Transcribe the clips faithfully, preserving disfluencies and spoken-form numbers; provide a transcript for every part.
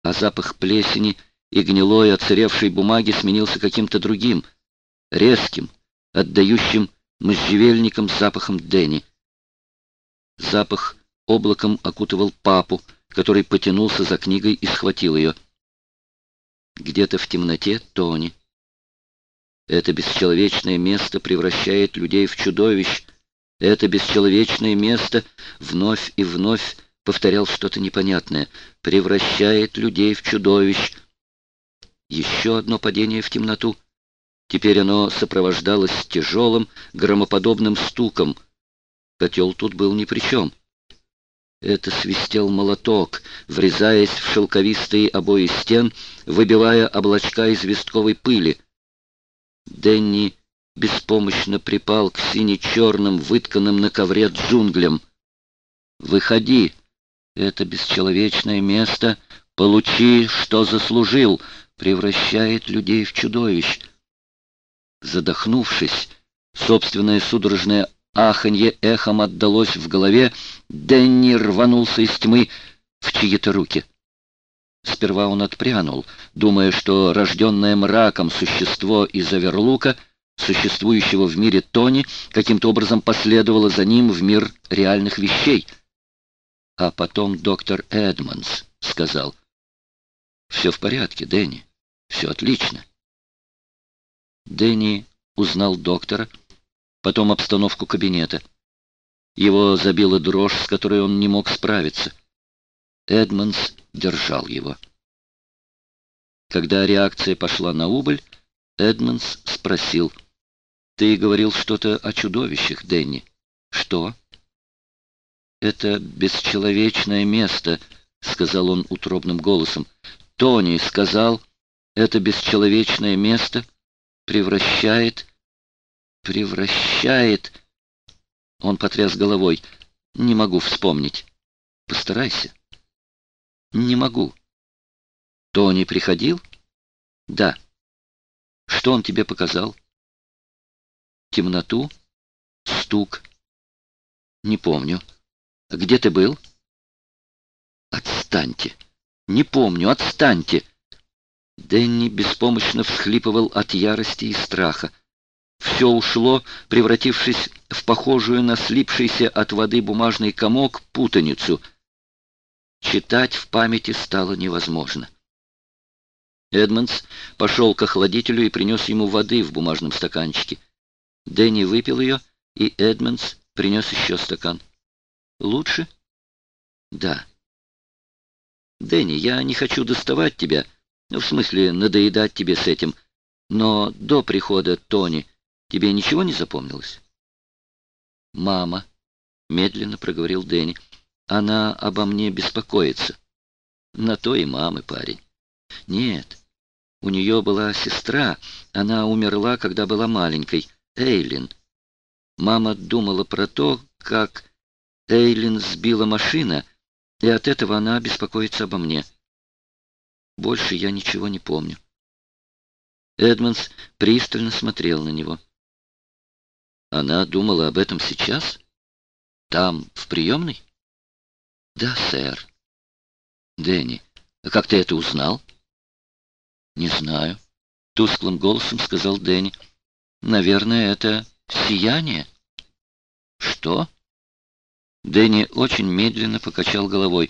а запах плесени и гнилой оцаревшей бумаги сменился каким-то другим, резким, отдающим можжевельником запахом Дэнни. Запах облаком окутывал папу, который потянулся за книгой и схватил ее. Где-то в темноте Тони. Это бесчеловечное место превращает людей в чудовищ. Это бесчеловечное место вновь и вновь повторял что-то непонятное. Превращает людей в чудовищ. Еще одно падение в темноту. Теперь оно сопровождалось тяжелым, громоподобным стуком. Котел тут был ни при чем. Это свистел молоток, врезаясь в шелковистые обои стен, выбивая облачка известковой пыли. Дэнни беспомощно припал к сине-черным, вытканным на ковре джунглям. «Выходи! Это бесчеловечное место, получи, что заслужил, превращает людей в чудовищ». Задохнувшись, собственное судорожное аханье эхом отдалось в голове, Дэнни рванулся из тьмы в чьи-то руки. Сперва он отпрянул, думая, что рожденное мраком существо из Оверлука, существующего в мире Тони, каким-то образом последовало за ним в мир реальных вещей. А потом доктор Эдмонс сказал: «Все в порядке, Дэнни, все отлично». Дэнни узнал доктора, потом обстановку кабинета. Его забила дрожь, с которой он не мог справиться. Эдмонс держал его. Когда реакция пошла на убыль, Эдмонс спросил: «Ты говорил что-то о чудовищах, Дэнни. Что?» «Это бесчеловечное место», — сказал он утробным голосом. «Тони сказал, это бесчеловечное место превращает... превращает...» Он потряс головой. «Не могу вспомнить. Постарайся». «Не могу». «Тони приходил?» «Да». «Что он тебе показал?» «Темноту, стук». «Не помню. Где ты был?» «Отстаньте! Не помню, отстаньте!» Дэнни беспомощно всхлипывал от ярости и страха. Все ушло, превратившись в похожую на слипшийся от воды бумажный комок путаницу. Читать в памяти стало невозможно. Эдмондс пошел к охладителю и принес ему воды в бумажном стаканчике. Дэнни выпил ее, и Эдмондс принес еще стакан. «Лучше?» «Да». «Дэнни, я не хочу доставать тебя, в смысле надоедать тебе с этим, но до прихода Тони тебе ничего не запомнилось?» «Мама», — медленно проговорил Дэнни, — «она обо мне беспокоится». «На то и мамы, парень». «Нет, у нее была сестра, она умерла, когда была маленькой, Эйлин. Мама думала про то, как Эйлин сбила машина, и от этого она беспокоится обо мне. Больше я ничего не помню». Эдмондс пристально смотрел на него. «Она думала об этом сейчас? Там, в приемной?» «Да, сэр». «Дэнни, а как ты это узнал?» «Не знаю», — тусклым голосом сказал Дэнни. «Наверное, это сияние». «Что?» Дэнни очень медленно покачал головой.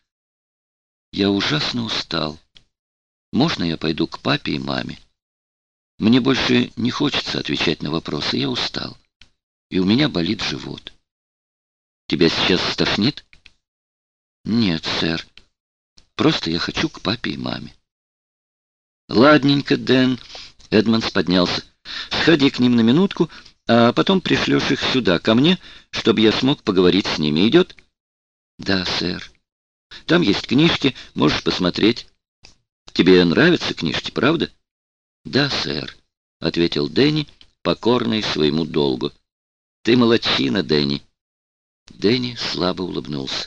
«Я ужасно устал. Можно я пойду к папе и маме? Мне больше не хочется отвечать на вопросы, я устал. И у меня болит живот». «Тебя сейчас стошнит?» «Нет, сэр. Просто я хочу к папе и маме». «Ладненько, Дэн», — Эдмондс поднялся. «Сходи к ним на минутку, а потом пришлешь их сюда, ко мне, чтобы я смог поговорить с ними. Идет?» «Да, сэр. Там есть книжки, можешь посмотреть. Тебе нравятся книжки, правда?» «Да, сэр», — ответил Дэнни, покорный своему долгу. «Ты молодчина, Дэнни». Дэнни слабо улыбнулся.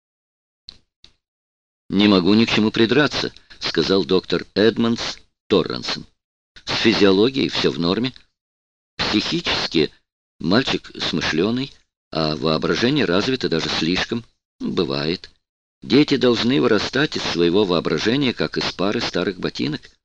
«Не могу ни к чему придраться», — сказал доктор Эдмондс Торренсон. «С физиологией все в норме. Психически мальчик смышленый, а воображение развито даже слишком. Бывает. Дети должны вырастать из своего воображения, как из пары старых ботинок.